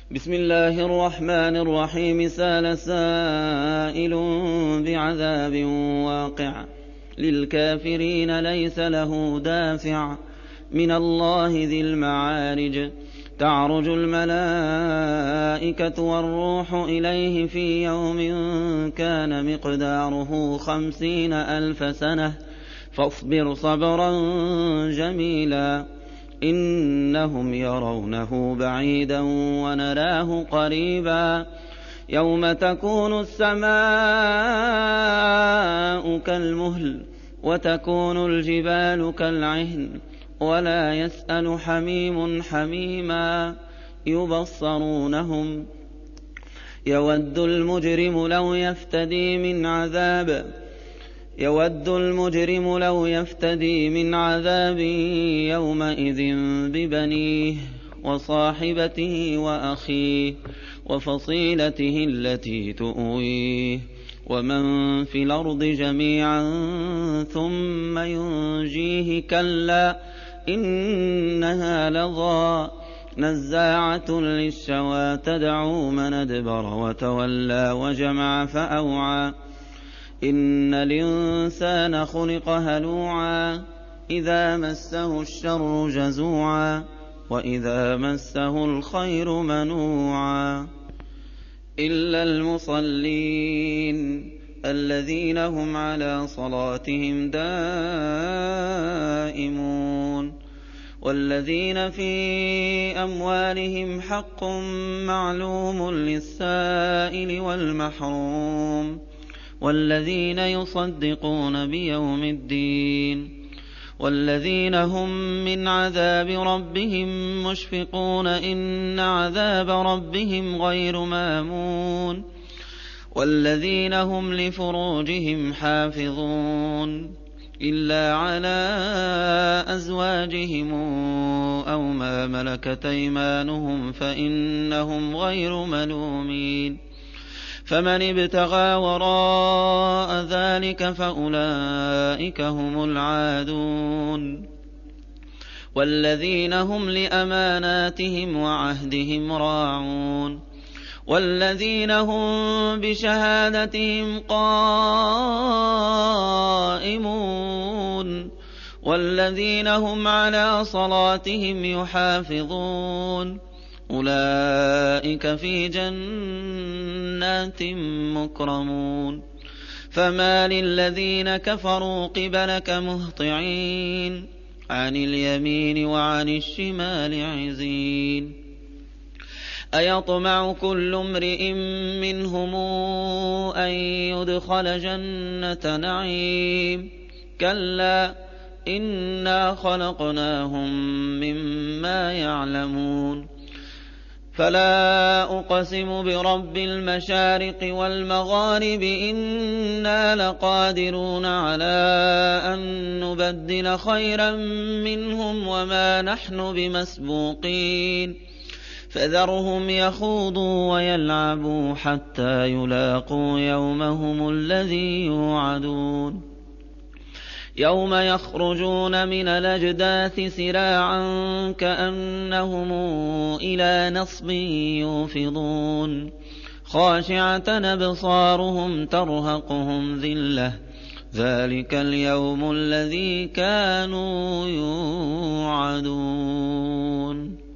بسم الله الرحمن الرحيم. سأل سائل بعذاب واقع للكافرين ليس له دافع من الله ذي المعارج. تعرج الملائكة والروح إليه في يوم كان مقداره 50,000 سنة فاصبر صبرا جميلا إنهم يرونه بعيدا ونراه قريبا يوم تكون السماء كالمهل وتكون الجبال كالعهن ولا يسأل حميم حميما يبصرونهم يود المجرم لو يفتدي من عذاب يومئذ ببنيه وصاحبته وأخيه وفصيلته التي تؤويه ومن في الأرض جميعا ثم ينجيه كلا إنها لظى نزاعة للشوى تدعو من أدبر وتولى وجمع فأوعى إن الإنسان خلق هلوعا إذا مسه الشر جزوعا وإذا مسه الخير منوعا إلا المصلين الذين هم على صلاتهم دائمون والذين في أموالهم حق معلوم للسائل والمحروم والذين يصدقون بيوم الدين والذين هم من عذاب ربهم مشفقون إن عذاب ربهم غير مامون والذين هم لفروجهم حافظون إلا على أزواجهم أو ما ملكت أيمانهم فإنهم غير ملومين فمن ابتغى وراء ذلك فأولئك هم العادون والذين هم لأماناتهم وعهدهم راعون والذين هم بشهادتهم قائمون والذين هم على صلاتهم يحافظون أولئك في جنات مكرمون فما للذين كفروا قبلك مهطعين عن اليمين وعن الشمال عزين أيطمع كل امرئ منهم أن يدخل جنة نعيم كلا إنا خلقناهم مما يعلمون فلا أقسم برب المشارق والمغارب إنا لقادرون على أن نبدل خيرا منهم وما نحن بمسبوقين فذرهم يخوضوا ويلعبوا حتى يلاقوا يومهم الذي يوعدون يوم يخرجون من الأجداث سراعا كأنهم إلى نصب يوفضون خاشعة أبصارهم ترهقهم ذلة ذلك اليوم الذي كانوا يوعدون.